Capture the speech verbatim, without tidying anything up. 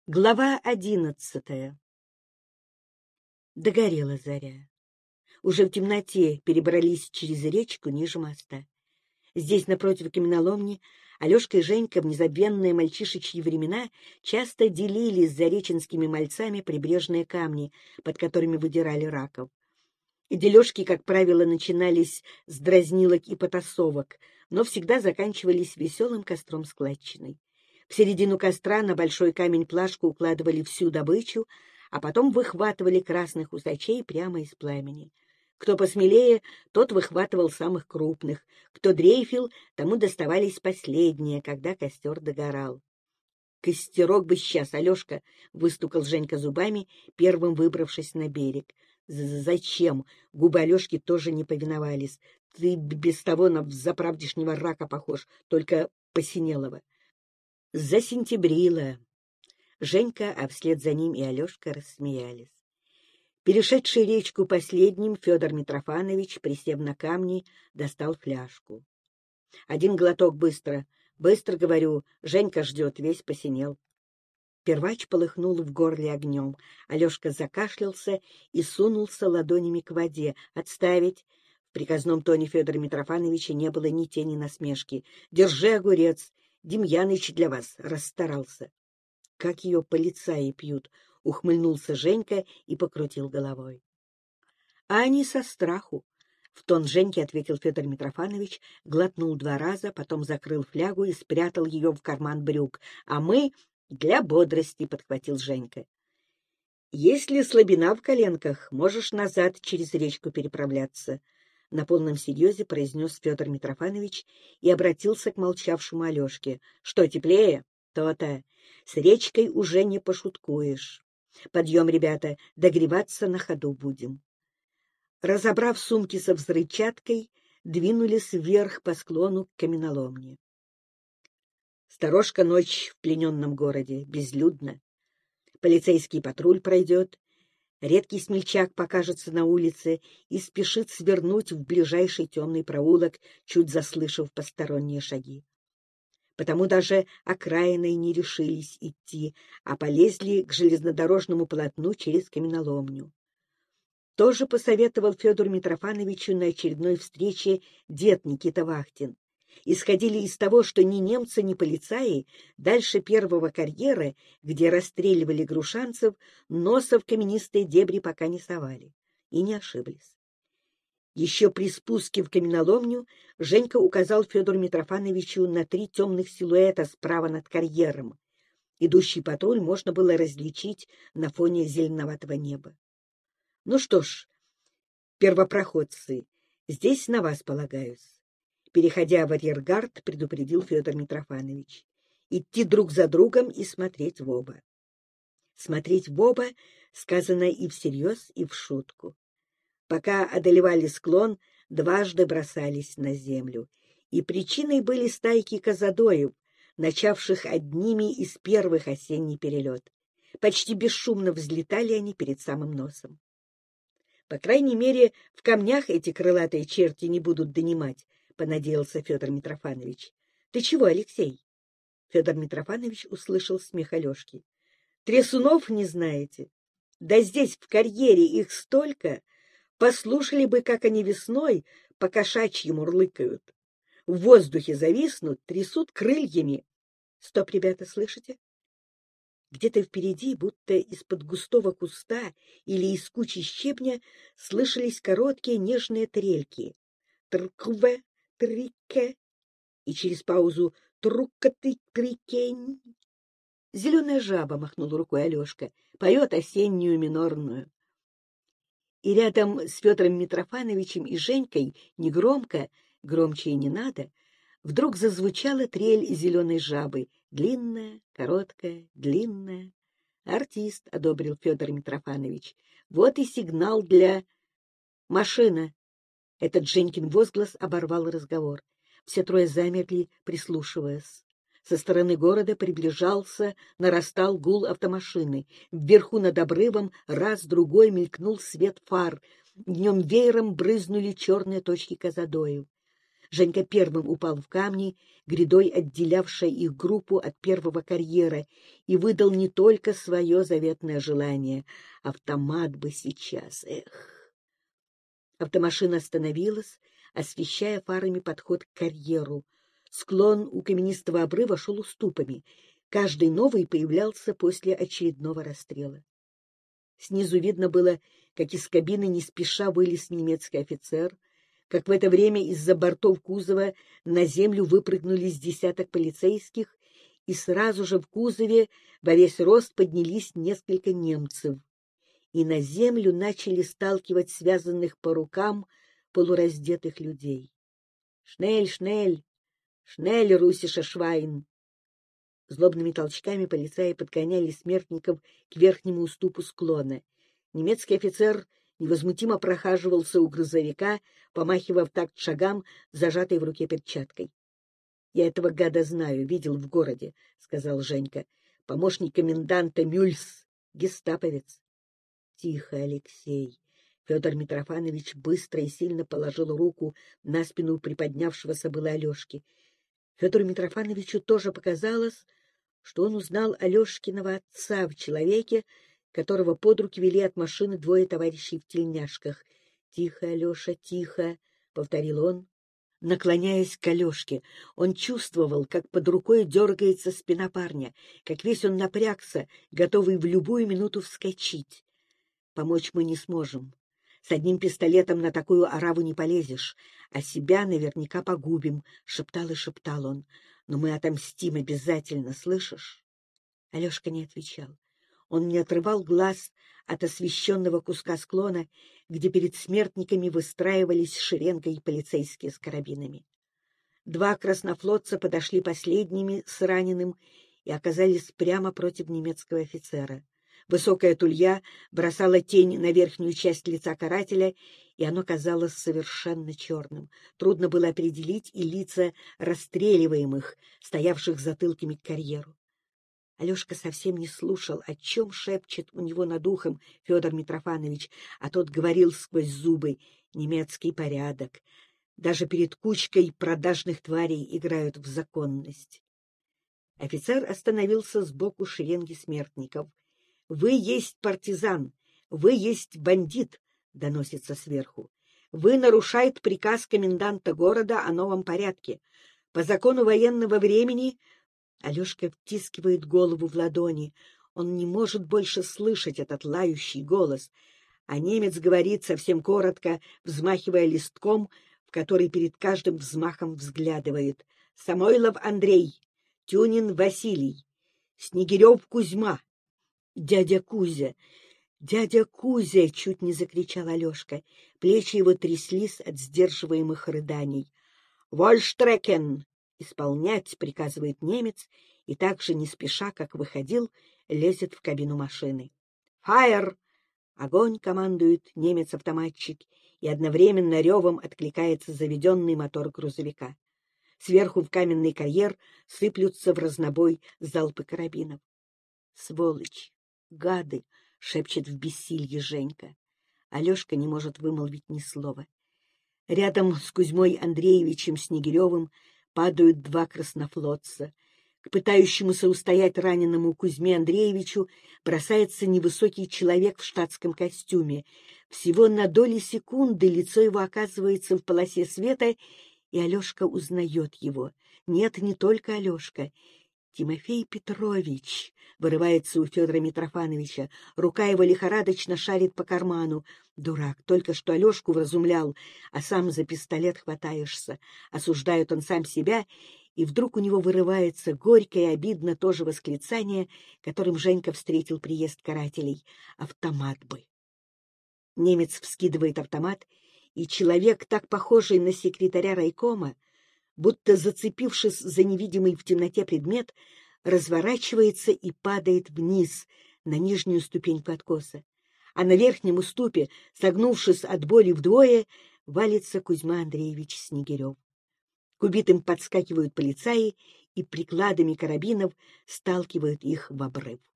Глава одиннадцатая. Догорела заря. Уже в темноте перебрались через речку ниже моста. Здесь, напротив каменоломни, Алешка и Женька в незабвенные мальчишечьи времена часто делили с зареченскими мальцами прибрежные камни, под которыми выдирали раков. И дележки, как правило, начинались с дразнилок и потасовок, но всегда заканчивались веселым костром складчиной. В середину костра на большой камень-плашку укладывали всю добычу, а потом выхватывали красных усачей прямо из пламени. Кто посмелее, тот выхватывал самых крупных, кто дрейфил, тому доставались последние, когда костер догорал. «Костерок бы сейчас, Алешка!» — выстукал Женька зубами, первым выбравшись на берег. «Зачем?» — губы Алешки тоже не повиновались. «Ты без того на заправдешнего рака похож, только посинелого». Засентябрило. Женька, а вслед за ним и Алешка рассмеялись. Перешедший речку последним, Федор Митрофанович, присев на камни, достал фляжку. Один глоток быстро. Быстро, говорю, Женька ждет, весь посинел. Первач полыхнул в горле огнем. Алешка закашлялся и сунулся ладонями к воде. «Отставить!» В приказном тоне Федора Митрофановича не было ни тени насмешки. «Держи огурец! Демьяныч для вас расстарался». — Как ее полицаи пьют! — ухмыльнулся Женька и покрутил головой. — А они со страху! — в тон Женьке ответил Федор Митрофанович, глотнул два раза, потом закрыл флягу и спрятал ее в карман брюк. — А мы для бодрости, — подхватил Женька. — Если слабина в коленках, можешь назад через речку переправляться. На полном серьезе произнес Федор Митрофанович и обратился к молчавшему Алешке. — Что, теплее? То-то. С речкой уже не пошуткуешь. Подъем, ребята, догреваться на ходу будем. Разобрав сумки со взрывчаткой, двинулись вверх по склону к каменоломне. Сторожка ночь в плененном городе, безлюдно. Полицейский патруль пройдет, редкий смельчак покажется на улице и спешит свернуть в ближайший темный проулок, чуть заслышав посторонние шаги. Потому даже окраиной не решились идти, а полезли к железнодорожному полотну через каменоломню. Тоже посоветовал Федору Митрофановичу на очередной встрече дед Никита Вахтин. Исходили из того, что ни немцы, ни полицаи дальше первого карьера, где расстреливали грушанцев, носа в каменистые дебри пока не совали. И не ошиблись. Еще при спуске в каменоломню Женька указал Федору Митрофановичу на три темных силуэта справа над карьером. Идущий патруль можно было различить на фоне зеленоватого неба. — Ну что ж, первопроходцы, здесь на вас полагаюсь. Переходя в арьергард, предупредил Федор Митрофанович. Идти друг за другом и смотреть в оба. Смотреть в оба сказано и всерьез, и в шутку. Пока одолевали склон, дважды бросались на землю. И причиной были стайки казадоев, начавших одними из первых осенний перелет. Почти бесшумно взлетали они перед самым носом. По крайней мере, в камнях эти крылатые черти не будут донимать, — понадеялся Федор Митрофанович. — Ты чего, Алексей? Федор Митрофанович услышал смех Алешки. — Трясунов не знаете? Да здесь, в карьере, их столько! Послушали бы, как они весной по кошачьи мурлыкают. В воздухе зависнут, трясут крыльями. Стоп, ребята, слышите? Где-то впереди, будто из-под густого куста или из кучи щебня, слышались короткие нежные трельки. Тркве, трике, и через паузу трукка-ты-трикень. Зеленая жаба, махнул рукой Алешка, поет осеннюю минорную. И рядом с Федором Митрофановичем и Женькой негромко, громче и не надо, вдруг зазвучала трель зеленой жабы. Длинная, короткая, длинная. Артист, — одобрил Федор Митрофанович. Вот и сигнал для... Машина. Этот Женькин возглас оборвал разговор. Все трое замерли, прислушиваясь. Со стороны города приближался, нарастал гул автомашины. Вверху над обрывом раз-другой мелькнул свет фар. В нем веером брызнули черные точки казадоев. Женька первым упал в камни, грядой отделявшая их группу от первого карьера, и выдал не только свое заветное желание. Автомат бы сейчас, эх! Автомашина остановилась, освещая фарами подход к карьеру. Склон у каменистого обрыва шел уступами. Каждый новый появлялся после очередного расстрела. Снизу видно было, как из кабины не спеша вылез немецкий офицер, как в это время из-за бортов кузова на землю выпрыгнули с десяток полицейских, и сразу же в кузове во весь рост поднялись несколько немцев, и на землю начали сталкивать связанных по рукам полураздетых людей. «Шнель, шнель! Шнель, русиша Швайн!» Злобными толчками полицаи подгоняли смертников к верхнему уступу склона. Немецкий офицер невозмутимо прохаживался у грузовика, помахивая в такт шагам, зажатой в руке перчаткой. — Я этого гада знаю, видел в городе, — сказал Женька. — Помощник коменданта Мюльс, гестаповец. — Тихо, Алексей. Федор Митрофанович быстро и сильно положил руку на спину приподнявшегося было Алешки. Федору Митрофановичу тоже показалось, что он узнал Алешкиного отца в человеке, которого под руки вели от машины двое товарищей в тельняшках. — Тихо, Алеша, тихо, — повторил он, наклоняясь к Алешке. Он чувствовал, как под рукой дергается спина парня, как весь он напрягся, готовый в любую минуту вскочить. — Помочь мы не сможем. С одним пистолетом на такую ораву не полезешь, а себя наверняка погубим, — шептал и шептал он. — Но мы отомстим обязательно, слышишь? Алешка не отвечал. Он не отрывал глаз от освещенного куска склона, где перед смертниками выстраивались шеренгой полицейские с карабинами. Два краснофлотца подошли последними с раненым и оказались прямо против немецкого офицера. Высокая тулья бросала тень на верхнюю часть лица карателя, и оно казалось совершенно черным. Трудно было определить и лица расстреливаемых, стоявших затылками к карьеру. Алешка совсем не слушал, о чем шепчет у него над ухом Федор Митрофанович, а тот говорил сквозь зубы: немецкий порядок. Даже перед кучкой продажных тварей играют в законность. Офицер остановился сбоку шеренги смертников. — Вы есть партизан, вы есть бандит, — доносится сверху. — Вы нарушаете приказ коменданта города о новом порядке. По закону военного времени... Алешка втискивает голову в ладони. Он не может больше слышать этот лающий голос. А немец говорит совсем коротко, взмахивая листком, в который перед каждым взмахом взглядывает. — Самойлов Андрей, Тюнин Василий, Снегирев Кузьма. — Дядя Кузя! Дядя Кузя! — чуть не закричал Алешка. Плечи его тряслись от сдерживаемых рыданий. — Вольштрекен! Исполнять, — приказывает немец, и так же, не спеша, как выходил, лезет в кабину машины. «Фаер!» — огонь, командует немец-автоматчик, и одновременно ревом откликается заведенный мотор грузовика. Сверху в каменный карьер сыплются в разнобой залпы карабинов. «Сволочь! Гады!» — шепчет в бессилье Женька. Алешка не может вымолвить ни слова. Рядом с Кузьмой Андреевичем Снегиревым падают два краснофлотца. К пытающемуся устоять раненому Кузьме Андреевичу бросается невысокий человек в штатском костюме. Всего на доли секунды лицо его оказывается в полосе света, и Алешка узнает его. Нет, не только Алешка. «Тимофей Петрович!» — вырывается у Федора Митрофановича. Рука его лихорадочно шарит по карману. Дурак, только что Алешку вразумлял, а сам за пистолет хватаешься. Осуждает он сам себя, и вдруг у него вырывается горько и обидно то же восклицание, которым Женька встретил приезд карателей. «Автомат бы!» Немец вскидывает автомат, и человек, так похожий на секретаря райкома, будто зацепившись за невидимый в темноте предмет, разворачивается и падает вниз на нижнюю ступеньку откоса. А на верхнем уступе, согнувшись от боли вдвое, валится Кузьма Андреевич Снегирев. К убитым подскакивают полицаи и прикладами карабинов сталкивают их в обрыв.